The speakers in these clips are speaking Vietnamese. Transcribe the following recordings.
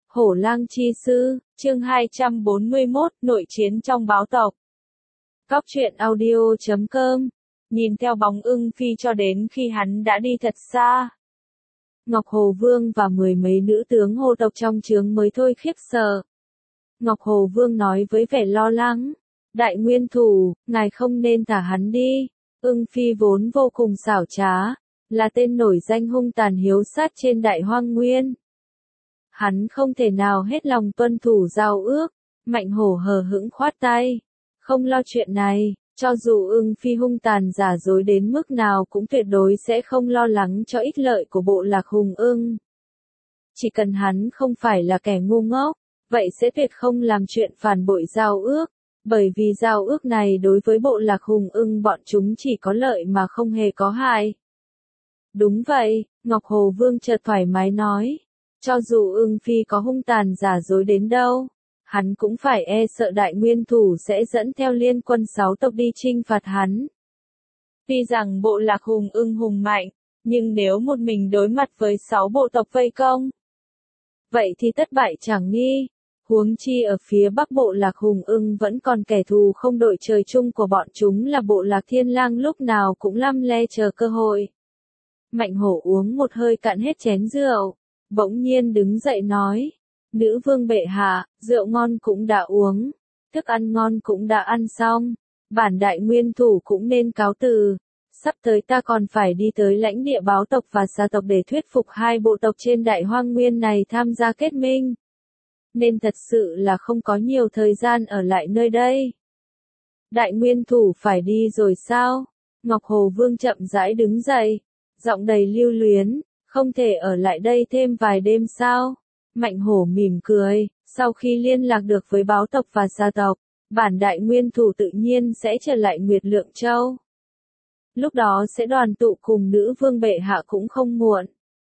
Hổ lang chi sư, chương 241, nội chiến trong báo tộc. Cóc truyện audio.com, nhìn theo bóng ưng phi cho đến khi hắn đã đi thật xa. Ngọc Hồ Vương và mười mấy nữ tướng hồ tộc trong trướng mới thôi khiếp sợ. Ngọc Hồ Vương nói với vẻ lo lắng, đại nguyên thủ, ngài không nên thả hắn đi. Ưng phi vốn vô cùng xảo trá, là tên nổi danh hung tàn hiếu sát trên đại hoang nguyên. Hắn không thể nào hết lòng tuân thủ giao ước. Mạnh hổ hờ hững khoát tay, không lo chuyện này, cho dù ưng phi hung tàn giả dối đến mức nào cũng tuyệt đối sẽ không lo lắng cho ích lợi của bộ lạc hùng ưng. Chỉ cần hắn không phải là kẻ ngu ngốc, vậy sẽ tuyệt không làm chuyện phản bội giao ước, bởi vì giao ước này đối với bộ lạc hùng ưng bọn chúng chỉ có lợi mà không hề có hại. Đúng vậy, Ngọc Hồ Vương chợt thoải mái nói. Cho dù ưng phi có hung tàn giả dối đến đâu, hắn cũng phải e sợ đại nguyên thủ sẽ dẫn theo liên quân 6 tộc đi chinh phạt hắn. Tuy rằng bộ lạc hùng ưng hùng mạnh, nhưng nếu một mình đối mặt với 6 bộ tộc vây công, vậy thì thất bại chẳng nghi. Huống chi ở phía bắc bộ lạc hùng ưng vẫn còn kẻ thù không đội trời chung của bọn chúng là bộ lạc thiên lang lúc nào cũng lăm le chờ cơ hội. Mạnh hổ uống một hơi cạn hết chén rượu. Bỗng nhiên đứng dậy nói, nữ vương bệ hạ, rượu ngon cũng đã uống, thức ăn ngon cũng đã ăn xong, bản đại nguyên thủ cũng nên cáo từ, sắp tới ta còn phải đi tới lãnh địa báo tộc và xa tộc để thuyết phục hai bộ tộc trên đại hoang nguyên này tham gia kết minh. Nên thật sự là không có nhiều thời gian ở lại nơi đây. Đại nguyên thủ phải đi rồi sao? Ngọc Hồ Vương chậm rãi đứng dậy, giọng đầy lưu luyến. Không thể ở lại đây thêm vài đêm sao? Mạnh hổ mỉm cười, sau khi liên lạc được với báo tộc và xa tộc, bản đại nguyên thủ tự nhiên sẽ trở lại Nguyệt Lượng Châu. Lúc đó sẽ đoàn tụ cùng nữ vương bệ hạ cũng không muộn.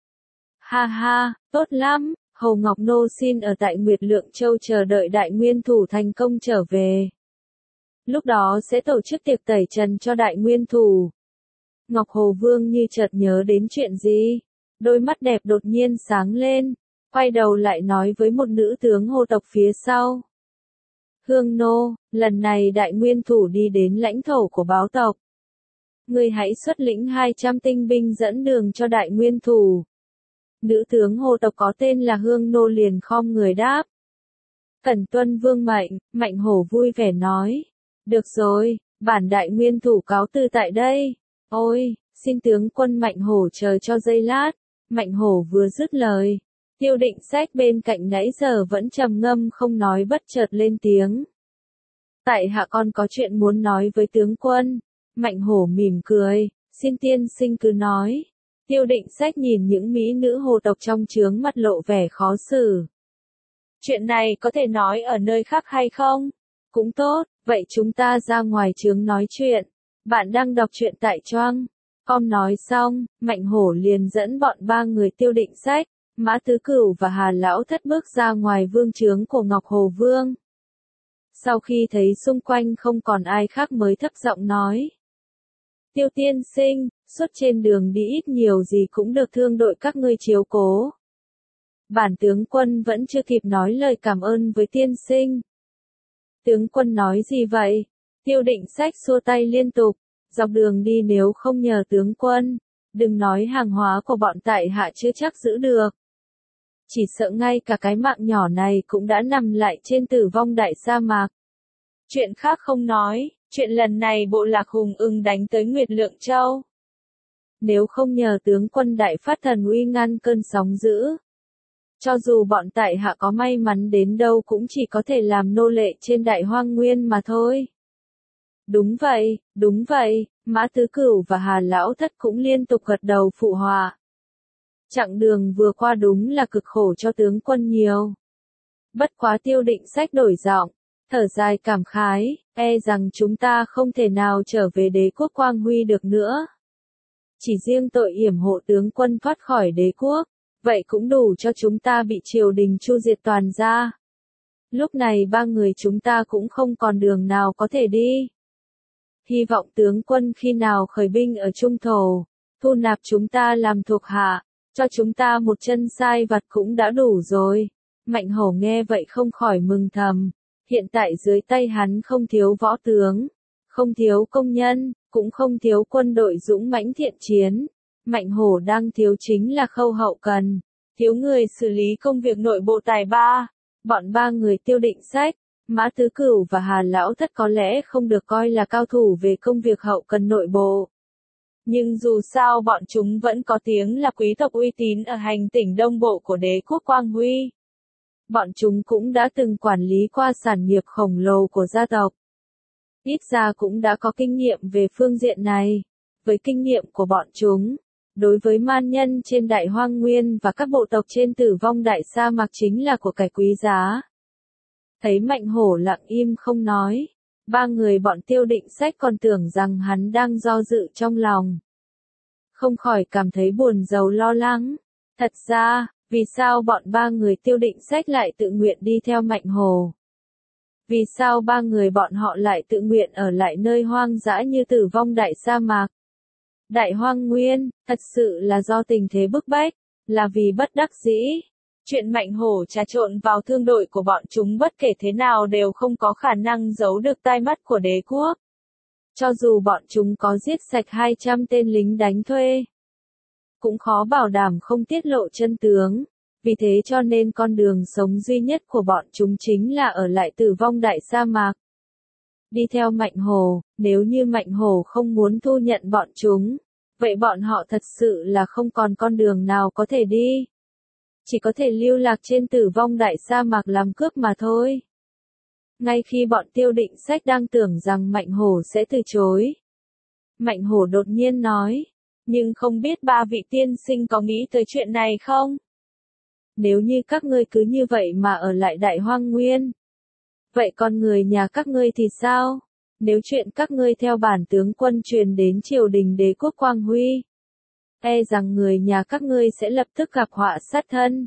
Ha ha, tốt lắm, Hầu Ngọc Nô xin ở tại Nguyệt Lượng Châu chờ đợi đại nguyên thủ thành công trở về. Lúc đó sẽ tổ chức tiệc tẩy trần cho đại nguyên thủ. Ngọc Hồ Vương như chợt nhớ đến chuyện gì. Đôi mắt đẹp đột nhiên sáng lên, quay đầu lại nói với một nữ tướng hồ tộc phía sau. Hương nô, lần này đại nguyên thủ đi đến lãnh thổ của báo tộc. Ngươi hãy xuất lĩnh 200 tinh binh dẫn đường cho đại nguyên thủ. Nữ tướng hồ tộc có tên là Hương nô liền khom người đáp. Cẩn tuân vương mệnh, Mạnh hổ vui vẻ nói. Được rồi, bản đại nguyên thủ cáo từ tại đây. Ôi, xin tướng quân Mạnh hổ chờ cho giây lát. Mạnh hổ vừa dứt lời, Tiêu Định Sách bên cạnh nãy giờ vẫn trầm ngâm không nói bất chợt lên tiếng. Tại hạ con có chuyện muốn nói với tướng quân. Mạnh hổ mỉm cười, xin tiên sinh cứ nói. Tiêu Định Sách nhìn những mỹ nữ hồ tộc trong trướng mặt lộ vẻ khó xử. Chuyện này có thể nói ở nơi khác hay không? Cũng tốt, vậy chúng ta ra ngoài trướng nói chuyện. Bạn đang đọc truyện tại Choang. Com nói xong, Mạnh hổ liền dẫn bọn ba người Tiêu Định Sách, Mã Tứ Cửu và Hà Lão Thất bước ra ngoài vương trướng của Ngọc Hồ Vương. Sau khi thấy xung quanh không còn ai khác mới thấp giọng nói. Tiêu tiên sinh, suốt trên đường đi ít nhiều gì cũng được thương đội các ngươi chiếu cố. Bản tướng quân vẫn chưa kịp nói lời cảm ơn với tiên sinh. Tướng quân nói gì vậy? Tiêu Định Sách xua tay liên tục. Dọc đường đi nếu không nhờ tướng quân, đừng nói hàng hóa của bọn tại hạ chưa chắc giữ được. Chỉ sợ ngay cả cái mạng nhỏ này cũng đã nằm lại trên tử vong đại sa mạc. Chuyện khác không nói, chuyện lần này bộ lạc hùng ưng đánh tới Nguyệt Lượng Châu. Nếu không nhờ tướng quân đại phát thần uy ngăn cơn sóng dữ, cho dù bọn tại hạ có may mắn đến đâu cũng chỉ có thể làm nô lệ trên đại hoang nguyên mà thôi. Đúng vậy, Mã Tứ Cửu và Hà Lão Thất cũng liên tục gật đầu phụ họa. Chặng đường vừa qua đúng là cực khổ cho tướng quân nhiều. Bất quá Tiêu Định Sách đổi giọng, thở dài cảm khái, e rằng chúng ta không thể nào trở về đế quốc quang huy được nữa. Chỉ riêng tội yểm hộ tướng quân thoát khỏi đế quốc, vậy cũng đủ cho chúng ta bị triều đình chu diệt toàn ra. Lúc này ba người chúng ta cũng không còn đường nào có thể đi. Hy vọng tướng quân khi nào khởi binh ở Trung Thổ, thu nạp chúng ta làm thuộc hạ, cho chúng ta một chân sai vặt cũng đã đủ rồi. Mạnh hổ nghe vậy không khỏi mừng thầm. Hiện tại dưới tay hắn không thiếu võ tướng, không thiếu công nhân, cũng không thiếu quân đội dũng mãnh thiện chiến. Mạnh hổ đang thiếu chính là khâu hậu cần, thiếu người xử lý công việc nội bộ tài ba. Bọn ba người Tiêu Định Sách, Mã Tứ Cửu và Hà Lão Thất có lẽ không được coi là cao thủ về công việc hậu cần nội bộ. Nhưng dù sao bọn chúng vẫn có tiếng là quý tộc uy tín ở hành tỉnh Đông Bộ của đế quốc Quang Huy. Bọn chúng cũng đã từng quản lý qua sản nghiệp khổng lồ của gia tộc. Ít ra cũng đã có kinh nghiệm về phương diện này. Với kinh nghiệm của bọn chúng, đối với man nhân trên Đại Hoang Nguyên và các bộ tộc trên Tử Vong Đại Sa Mạc chính là của cải quý giá. Thấy Mạnh hổ lặng im không nói, ba người bọn Tiêu Định Sách còn tưởng rằng hắn đang do dự trong lòng. Không khỏi cảm thấy buồn rầu lo lắng. Thật ra, vì sao bọn ba người Tiêu Định Sách lại tự nguyện đi theo Mạnh hổ? Vì sao ba người bọn họ lại tự nguyện ở lại nơi hoang dã như Tử Vong Đại Sa Mạc? Đại Hoang Nguyên, thật sự là do tình thế bức bách, là vì bất đắc dĩ. Chuyện Mạnh hổ trà trộn vào thương đội của bọn chúng bất kể thế nào đều không có khả năng giấu được tai mắt của đế quốc. Cho dù bọn chúng có giết sạch 200 tên lính đánh thuê, cũng khó bảo đảm không tiết lộ chân tướng. Vì thế cho nên con đường sống duy nhất của bọn chúng chính là ở lại Tử Vong Đại Sa Mạc. Đi theo Mạnh hổ, nếu như Mạnh hổ không muốn thu nhận bọn chúng, vậy bọn họ thật sự là không còn con đường nào có thể đi. Chỉ có thể lưu lạc trên Tử Vong Đại Sa Mạc làm cướp mà thôi. Ngay khi bọn Tiêu Định Sách đang tưởng rằng Mạnh hổ sẽ từ chối, Mạnh hổ đột nhiên nói, nhưng không biết ba vị tiên sinh có nghĩ tới chuyện này không? Nếu như các ngươi cứ như vậy mà ở lại Đại Hoang Nguyên, vậy còn người nhà các ngươi thì sao? Nếu chuyện các ngươi theo bản tướng quân truyền đến triều đình đế quốc Quang Huy, e rằng người nhà các ngươi sẽ lập tức gặp họa sát thân.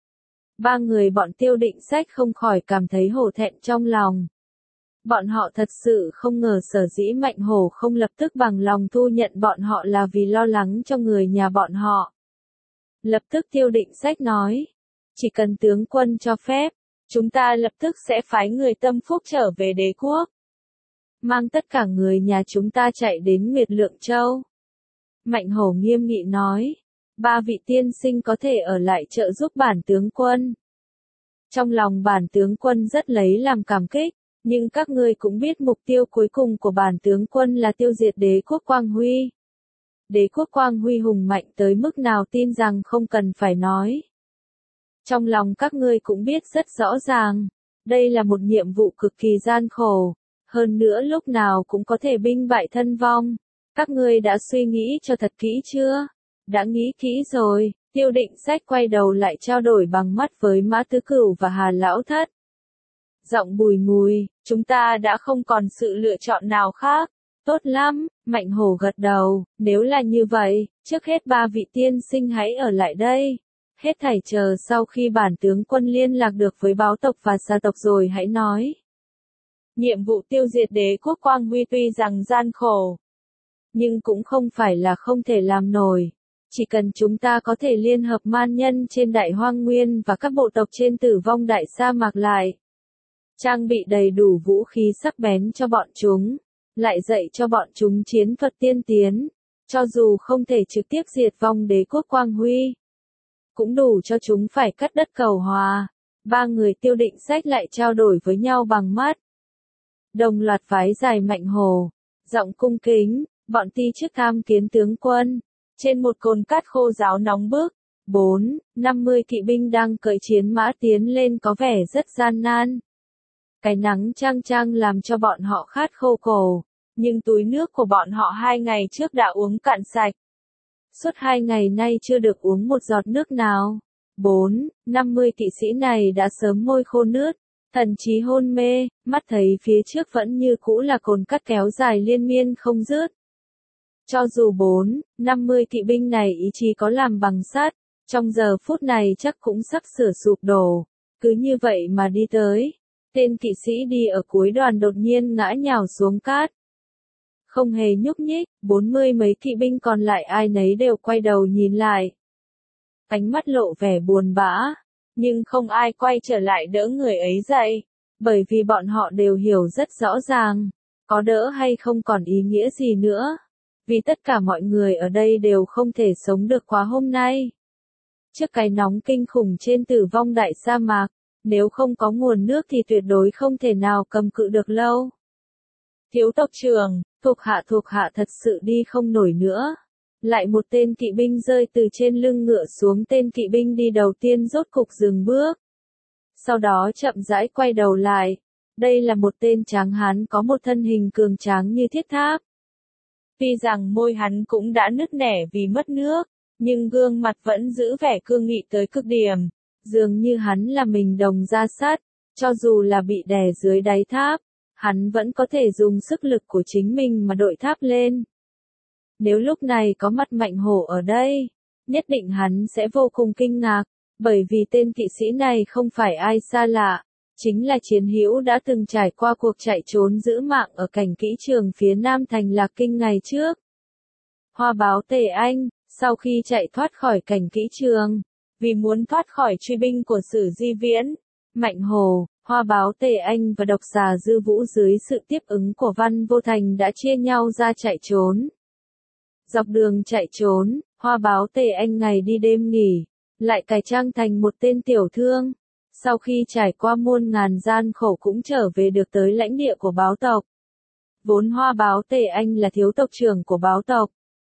Ba người bọn Tiêu Định Sách không khỏi cảm thấy hổ thẹn trong lòng. Bọn họ thật sự không ngờ sở dĩ Mạnh hổ không lập tức bằng lòng thu nhận bọn họ là vì lo lắng cho người nhà bọn họ. Lập tức Tiêu Định Sách nói, chỉ cần tướng quân cho phép, chúng ta lập tức sẽ phái người tâm phúc trở về đế quốc. Mang tất cả người nhà chúng ta chạy đến Nguyệt Lượng Châu. Mạnh hổ nghiêm nghị nói, ba vị tiên sinh có thể ở lại trợ giúp bản tướng quân. Trong lòng bản tướng quân rất lấy làm cảm kích, nhưng các ngươi cũng biết mục tiêu cuối cùng của bản tướng quân là tiêu diệt đế quốc Quang Huy. Đế quốc Quang Huy hùng mạnh tới mức nào tin rằng không cần phải nói. Trong lòng các ngươi cũng biết rất rõ ràng, đây là một nhiệm vụ cực kỳ gian khổ, hơn nữa lúc nào cũng có thể binh bại thân vong. Các ngươi đã suy nghĩ cho thật kỹ chưa? Đã nghĩ kỹ rồi. Tiêu Định Sách quay đầu lại trao đổi bằng mắt với Mã Tứ Cửu và Hà Lão Thất. Giọng bùi ngùi, chúng ta đã không còn sự lựa chọn nào khác. Tốt lắm, Mạnh hổ gật đầu, nếu là như vậy, trước hết ba vị tiên sinh hãy ở lại đây. Hết thảy chờ sau khi bản tướng quân liên lạc được với báo tộc và gia tộc rồi hãy nói. Nhiệm vụ tiêu diệt đế quốc Quang Huy tuy rằng gian khổ, nhưng cũng không phải là không thể làm nổi. Chỉ cần chúng ta có thể liên hợp man nhân trên Đại Hoang Nguyên và các bộ tộc trên Tử Vong Đại Sa Mạc lại, trang bị đầy đủ vũ khí sắc bén cho bọn chúng, lại dạy cho bọn chúng chiến thuật tiên tiến, cho dù không thể trực tiếp diệt vong đế quốc Quang Huy, cũng đủ cho chúng phải cắt đất cầu hòa. Ba người Tiêu Định Sách lại trao đổi với nhau bằng mắt. Đồng loạt phái dài Mạnh hổ, giọng cung kính, bọn ti trước tham kiến tướng quân. Trên một cồn cát khô ráo nóng bức, 50 kỵ binh đang cưỡi chiến mã tiến lên có vẻ rất gian nan. Cái nắng chang chang làm cho bọn họ khát khô cổ, nhưng túi nước của bọn họ 2 ngày trước đã uống cạn sạch. Suốt 2 ngày nay chưa được uống một giọt nước nào. 50 kỵ sĩ này đã sớm môi khô nước, thần trí hôn mê, mắt thấy phía trước vẫn như cũ là cồn cát kéo dài liên miên không dứt. Cho dù 50 kỵ binh này ý chí có làm bằng sắt, trong giờ phút này chắc cũng sắp sửa sụp đổ. Cứ như vậy mà đi tới, tên kỵ sĩ đi ở cuối đoàn đột nhiên ngã nhào xuống cát. Không hề nhúc nhích, 40 mấy kỵ binh còn lại ai nấy đều quay đầu nhìn lại. Ánh mắt lộ vẻ buồn bã, Nhưng không ai quay trở lại đỡ người ấy dậy, bởi vì bọn họ đều hiểu rất rõ ràng, có đỡ hay không còn ý nghĩa gì nữa. Vì tất cả mọi người ở đây đều không thể sống được qua hôm nay. Trước cái nóng kinh khủng trên Tử Vong Đại sa mạc, nếu không có nguồn nước thì tuyệt đối không thể nào cầm cự được lâu. Thiếu tộc trưởng, thuộc hạ thật sự đi không nổi nữa. Lại một tên kỵ binh rơi từ trên lưng ngựa xuống, tên kỵ binh đi đầu tiên rốt cục dừng bước. Sau đó chậm rãi quay đầu lại. Đây là một tên tráng hán có một thân hình cường tráng như thiết tháp. Tuy rằng môi hắn cũng đã nứt nẻ vì mất nước, nhưng gương mặt vẫn giữ vẻ cương nghị tới cực điểm. Dường như hắn là mình đồng da sắt, cho dù là bị đè dưới đáy tháp, hắn vẫn có thể dùng sức lực của chính mình mà đội tháp lên. Nếu lúc này có mặt Mạnh Hổ ở đây, nhất định hắn sẽ vô cùng kinh ngạc, bởi vì tên kỵ sĩ này không phải ai xa lạ, chính là chiến hữu đã từng trải qua cuộc chạy trốn giữ mạng ở cảnh kỹ trường phía nam thành Lạc Kinh ngày trước. Hoa báo Tề Anh, sau khi chạy thoát khỏi cảnh kỹ trường, vì muốn thoát khỏi truy binh của Sử Di Viễn, Mạnh Hổ, Hoa báo Tề Anh và độc xà Dư Vũ dưới sự tiếp ứng của Văn Vô Thành đã chia nhau ra chạy trốn. Dọc đường chạy trốn, Hoa báo Tề Anh ngày đi đêm nghỉ, lại cải trang thành một tên tiểu thương. Sau khi trải qua muôn ngàn gian khổ cũng trở về được tới lãnh địa của báo tộc. Vốn Hoa báo Tề Anh là thiếu tộc trưởng của báo tộc.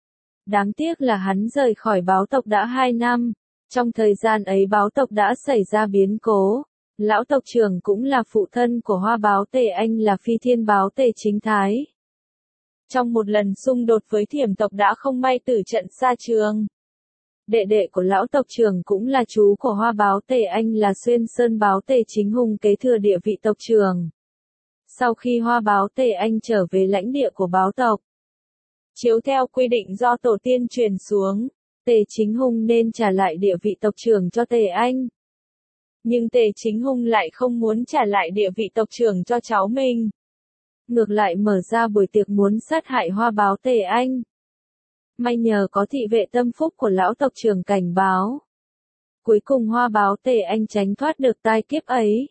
Đáng tiếc là hắn rời khỏi báo tộc đã 2 năm. Trong thời gian ấy báo tộc đã xảy ra biến cố. Lão tộc trưởng cũng là phụ thân của Hoa báo Tề Anh là Phi Thiên báo Tề Chính Thái. Trong một lần xung đột với Thiểm tộc đã không may tử trận xa trường. Đệ đệ của lão tộc trưởng cũng là chú của Hoa báo Tề Anh là Xuyên Sơn báo Tề Chính Hùng kế thừa địa vị tộc trưởng. Sau khi Hoa báo Tề Anh trở về lãnh địa của báo tộc, chiếu theo quy định do tổ tiên truyền xuống, Tề Chính Hùng nên trả lại địa vị tộc trưởng cho Tề Anh. Nhưng Tề Chính Hùng lại không muốn trả lại địa vị tộc trưởng cho cháu mình. Ngược lại mở ra buổi tiệc muốn sát hại Hoa báo Tề Anh. May nhờ có thị vệ tâm phúc của lão tộc trưởng cảnh báo. Cuối cùng Hoa báo Tề Anh tránh thoát được tai kiếp ấy.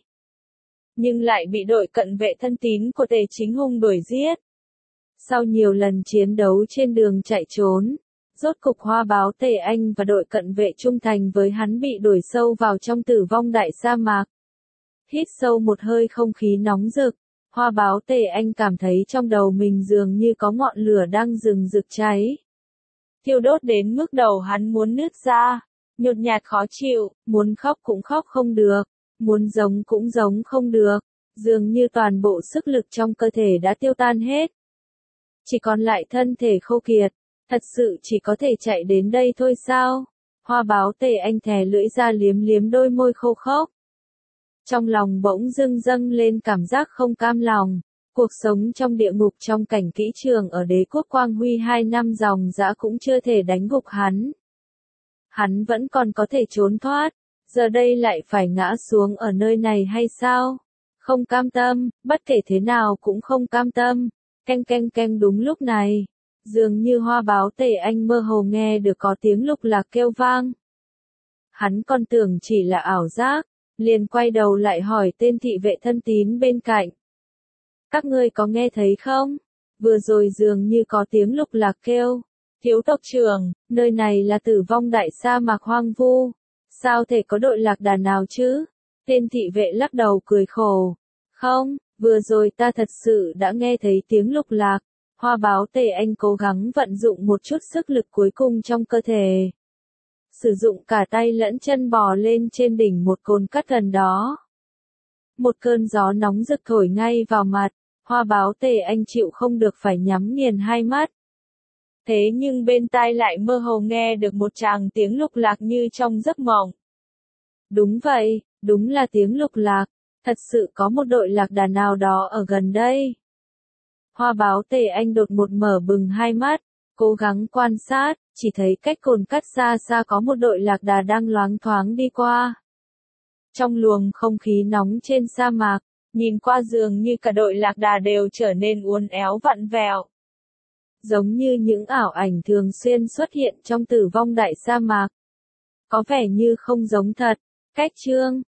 Nhưng lại bị đội cận vệ thân tín của Tề Chính Hùng đuổi giết. Sau nhiều lần chiến đấu trên đường chạy trốn, rốt cục Hoa báo Tề Anh và đội cận vệ trung thành với hắn bị đuổi sâu vào trong Tử Vong Đại sa mạc. Hít sâu một hơi không khí nóng rực, Hoa báo Tề Anh cảm thấy trong đầu mình dường như có ngọn lửa đang rừng rực cháy. Thiêu đốt đến mức đầu hắn muốn nứt ra, nhột nhạt khó chịu, muốn khóc cũng khóc không được, muốn giống cũng giống không được, dường như toàn bộ sức lực trong cơ thể đã tiêu tan hết. Chỉ còn lại thân thể khô kiệt, thật sự chỉ có thể chạy đến đây thôi sao? Hoa báo Tề Anh thè lưỡi ra liếm liếm đôi môi khô khốc. Trong lòng bỗng dưng dâng lên cảm giác không cam lòng. Cuộc sống trong địa ngục trong cảnh kỹ trường ở đế quốc Quang Huy 2 năm dòng dã cũng chưa thể đánh gục hắn. Hắn vẫn còn có thể trốn thoát, giờ đây lại phải ngã xuống ở nơi này hay sao? Không cam tâm, bất kể thế nào cũng không cam tâm. Canh canh canh đúng lúc này, dường như Hoa báo Tề Anh mơ hồ nghe được có tiếng lục lạc kêu vang. Hắn còn tưởng chỉ là ảo giác, liền quay đầu lại hỏi tên thị vệ thân tín bên cạnh. Các ngươi có nghe thấy không? Vừa rồi dường như có tiếng lục lạc kêu. Thiếu tộc trưởng, nơi này là Tử Vong Đại sa mạc hoang vu. Sao thể có đội lạc đà nào chứ? Tên thị vệ lắc đầu cười khổ. Không, vừa rồi ta thật sự đã nghe thấy tiếng lục lạc. Hoa báo Tề Anh cố gắng vận dụng một chút sức lực cuối cùng trong cơ thể. Sử dụng cả tay lẫn chân bò lên trên đỉnh một cồn cát gần đó. Một cơn gió nóng rực thổi ngay vào mặt, Hoa báo Tề Anh chịu không được phải nhắm nghiền hai mắt. Thế nhưng bên tai lại mơ hồ nghe được một tràng tiếng lục lạc như trong giấc mộng. Đúng vậy, đúng là tiếng lục lạc, thật sự có một đội lạc đà nào đó ở gần đây. Hoa báo Tề Anh đột một mở bừng hai mắt, cố gắng quan sát, chỉ thấy cách cồn cát xa xa có một đội lạc đà đang loáng thoáng đi qua. Trong luồng không khí nóng trên sa mạc, nhìn qua dường như cả đội lạc đà đều trở nên uốn éo vặn vẹo. Giống như những ảo ảnh thường xuyên xuất hiện trong Tử Vong Đại sa mạc. Có vẻ như không giống thật, Cách chương